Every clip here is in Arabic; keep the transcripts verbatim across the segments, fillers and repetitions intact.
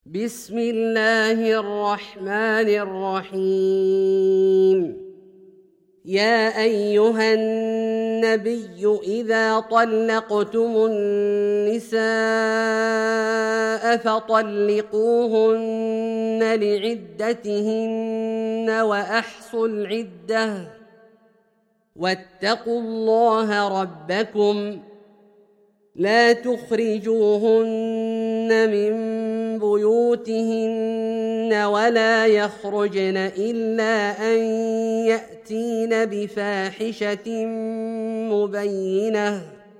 بسم الله الرحمن الرحيم. يا أيها النبي إذا طلقتم النساء فطلقوهن لعدتهن وأحصوا العدة واتقوا الله ربكم لا تخرجوهن من بيوتهن ولا يخرجن إلا أن يأتين بفاحشة مبينة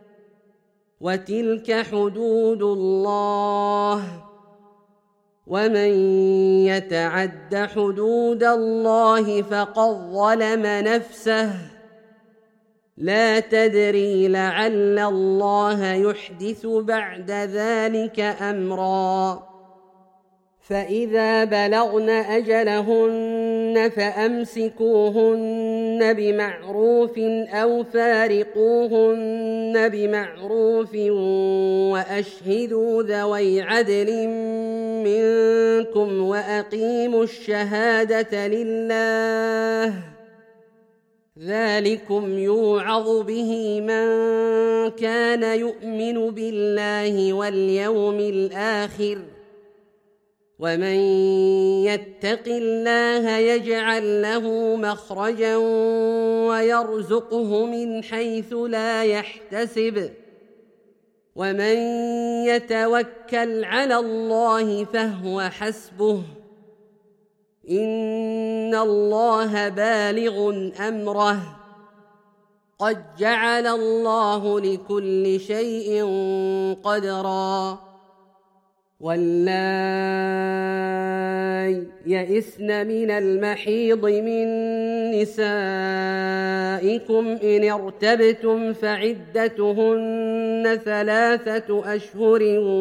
وتلك حدود الله ومن يتعد حدود الله فقد ظلم نفسه لا تدري لعل الله يحدث بعد ذلك أمرا. فإذا بلغن أجلهن فأمسكوهن بمعروف أو فارقوهن بمعروف وأشهدوا ذوي عدل منكم وأقيموا الشهادة لله ذلكم يوعظ به من كان يؤمن بالله واليوم الآخر ومن يتق الله يجعل له مخرجا ويرزقه من حيث لا يحتسب ومن يتوكل على الله فهو حسبه إن الله بالغ أمره قد جعل الله لكل شيء قدرا. واللائي يئسن من المحيض من نسائكم إن ارتبتم فعدتهن ثلاثة أشهر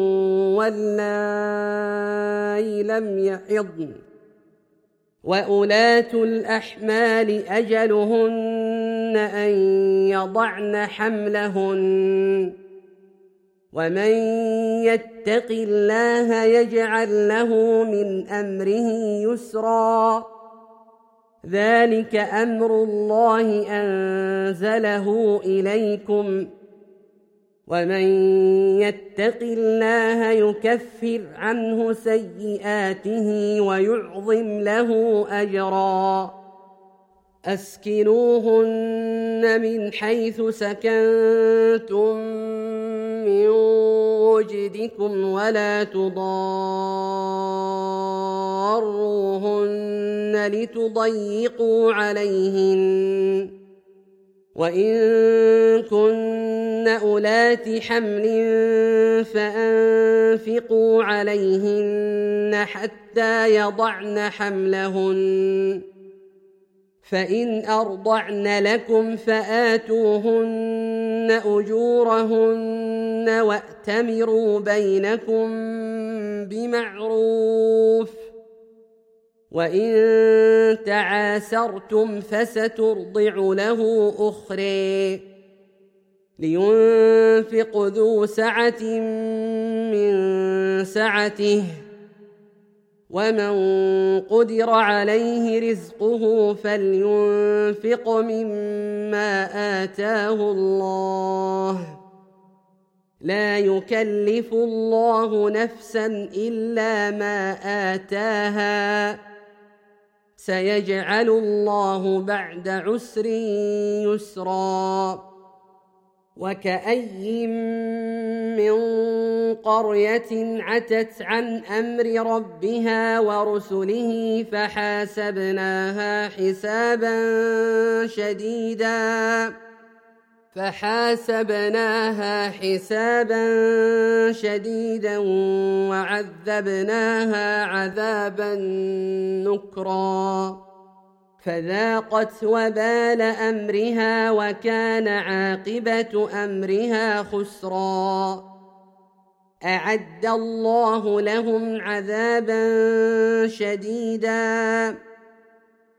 واللائي لم يحضن وأولاة الأحمال أجلهن أن يضعن حملهن ومن يتق الله يجعل له من أمره يسرا ذلك أمر الله أنزله إليكم ومن يتق الله يكفر عنه سيئاته ويعظم له أجرا. أسكنوهن من حيث سكنتم من وجدكم ولا تضاروهن لتضيقوا عليهن وإن كن أولات حمل فأنفقوا عليهن حتى يضعن حملهن فإن أرضعن لكم فآتوهن أجورهن وأتمروا بينكم بمعروف وإن تعاسرتم فسترضع له أخرى لينفق ذو سعة من سعته ومن قدر عليه رزقه فلينفق مما آتاه الله لا يكلف الله نفسا إلا ما آتاها سيجعل الله بعد عسر يسرا. وكأي من قرية عتت عن أمر ربها ورسله فحاسبناها حسابا شديدا فحاسبناها حسابا شديدا وعذبناها عذابا نكرا فذاقت وبال أمرها وكان عاقبة أمرها خسرا. أعد الله لهم عذابا شديدا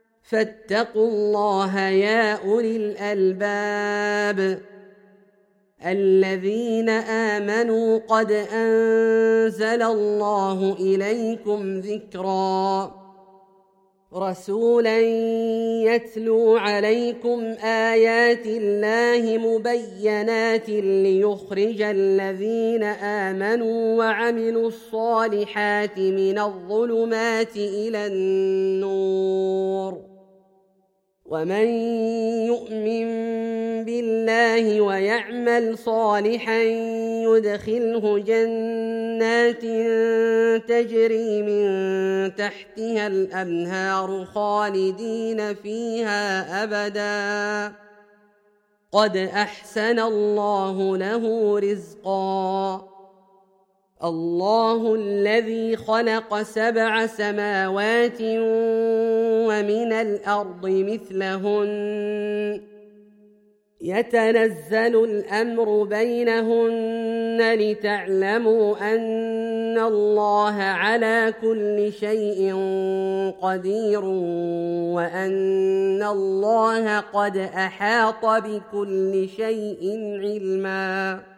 فاتقوا الله يا أولي الألباب الذين آمنوا قد أنزل الله إليكم ذكرا رسولا يتلو عليكم آيات الله مبينات ليخرج الذين آمنوا وعملوا الصالحات من الظلمات إلى النور ومن يؤمن بالله ويعمل صالحا يدخله جنات تجري من تحتها الأنهار خالدين فيها أبدا قد أحسن الله له رزقا الله الذي خلق سبع سماوات ومن الأرض مثلهن يتنزل الأمر بينهن لتعلموا أن الله على كل شيء قدير وأن الله قد أحاط بكل شيء علما